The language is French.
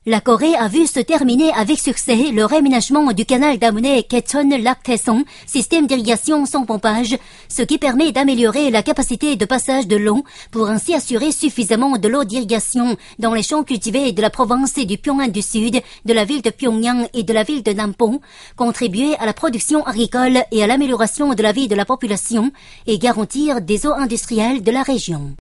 La Corée a vu se terminer avec succès le réaménagement du canal d'Amuné Quechon-Lac Taesong, système d'irrigation sans pompage, ce qui permet d'améliorer la capacité de passage de l'eau pour ainsi assurer suffisamment de l'eau d'irrigation dans les champs cultivés de la province du Pyongan du Sud, de la ville de Pyongyang et de la ville de Nampo, contribuer à la production agricole et à l'amélioration de la vie de la population et garantir des eaux industrielles de la région.